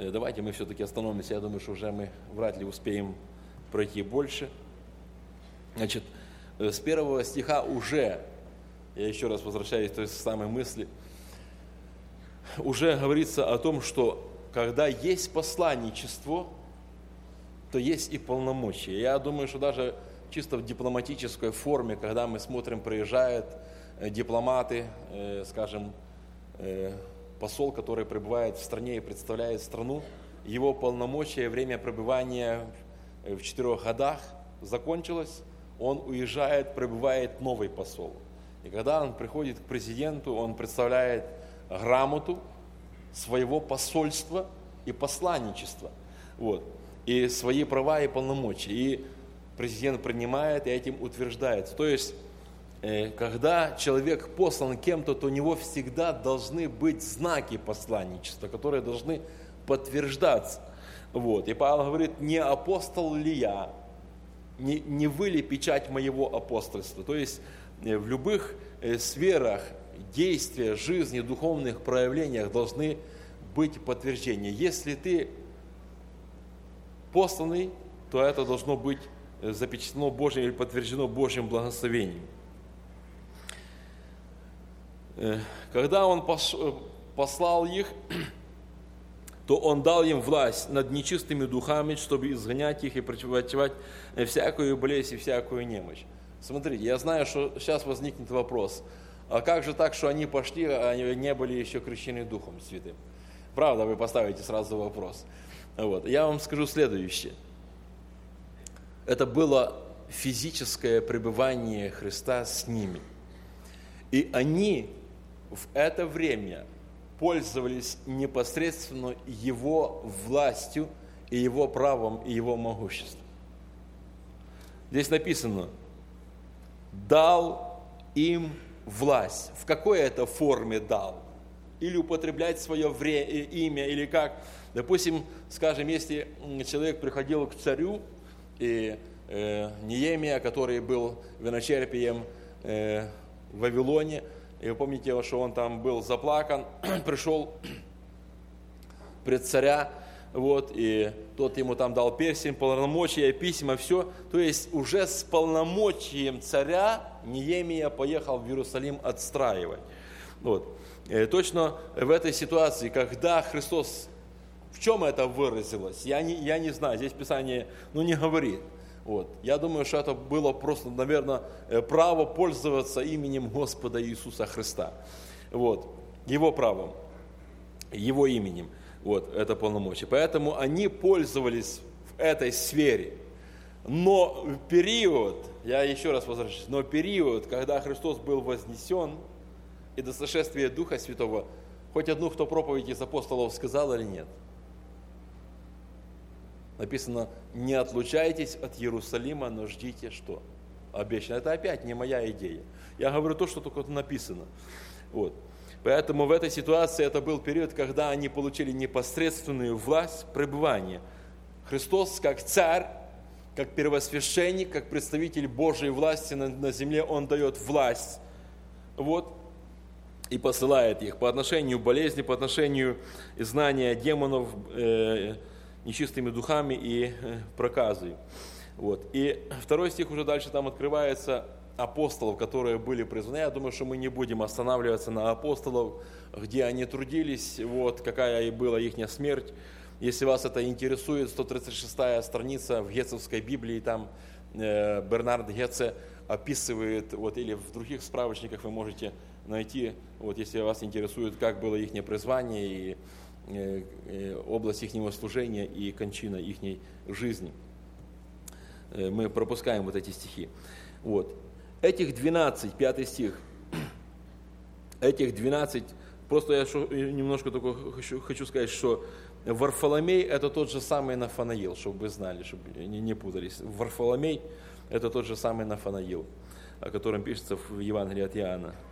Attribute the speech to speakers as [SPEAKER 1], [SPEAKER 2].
[SPEAKER 1] Давайте мы все-таки остановимся. Я думаю, что уже мы вряд ли успеем пройти больше. Значит, с 1 стиха уже, я еще раз возвращаюсь к той самой мысли, уже говорится о том, что когда есть посланничество, то есть и полномочия. Я думаю, что даже чисто в дипломатической форме, когда мы смотрим, приезжают дипломаты, скажем, посол, который пребывает в стране и представляет страну, его полномочия, время пребывания в 4 годах закончилось, он уезжает, прибывает новый посол. И когда он приходит к президенту, он представляет грамоту своего посольства и посланничества. Вот. И свои права и полномочия. И президент принимает и этим утверждается. То есть, когда человек послан кем-то, то у него всегда должны быть знаки посланничества, которые должны подтверждаться. Вот. И Павел говорит, не апостол ли я, не вы ли печать моего апостольства? То есть, в любых сферах действия, жизни, духовных проявлениях должны быть подтверждения. Если ты посланный, то это должно быть запечатлено Божьим или подтверждено Божьим благословением. Когда он послал их, то он дал им власть над нечистыми духами, чтобы изгонять их и противовать всякую болезнь и всякую немощь. Смотрите, я знаю, что сейчас возникнет вопрос, а как же так, что они пошли, а они не были еще крещены Духом Святым? Правда, вы поставите сразу вопрос. Вот. Я вам скажу следующее. Это было физическое пребывание Христа с ними. И они в это время пользовались непосредственно Его властью и Его правом и Его могуществом. Здесь написано, дал им власть. В какой это форме дал? Или употреблять свое имя, или как? Допустим, скажем, если человек приходил к царю, и Неемия, который был виночерпием в Вавилоне, и вы помните, что он там был заплакан, пришел пред царя, вот, и тот ему там дал перстень, полномочия, письма, все. То есть уже с полномочием царя Неемия поехал в Иерусалим отстраивать. Вот. Точно в этой ситуации, когда Христос, в чем это выразилось, я не знаю, здесь Писание не говорит. Вот. Я думаю, что это было просто, наверное, право пользоваться именем Господа Иисуса Христа. Вот. Его правом, Его именем. Вот, это полномочия. Поэтому они пользовались в этой сфере. Но период, я еще раз возвращаюсь, но период, когда Христос был вознесен, и до сошествия Духа Святого, хоть одну, кто проповедь из апостолов сказал или нет? Написано, не отлучайтесь от Иерусалима, но ждите что? Обещано. Это опять не моя идея. Я говорю то, что только написано. Вот. Поэтому в этой ситуации это был период, когда они получили непосредственную власть пребывания. Христос как царь, как первосвященник, как представитель Божьей власти на земле, Он дает власть. Вот. И посылает их по отношению к болезни, по отношению изгнания демонов, нечистыми духами и проказой. Вот. И 2 стих уже дальше там открывается апостолов, которые были призваны. Я думаю, что мы не будем останавливаться на апостолов, где они трудились, вот, какая и была их смерть. Если вас это интересует, 136-я страница в Гетцевской Библии, там Бернард Гетце описывает, вот, или в других справочниках вы можете найти, вот, если вас интересует, как было их призвание и область их служения и кончина их жизни. Мы пропускаем вот эти стихи. Вот. Этих 12, 5 стих, этих 12, просто я немножко только хочу сказать, что Варфоломей это тот же самый Нафанаил, чтобы вы знали, чтобы не путались. Варфоломей это тот же самый Нафанаил, о котором пишется в Евангелии от Иоанна.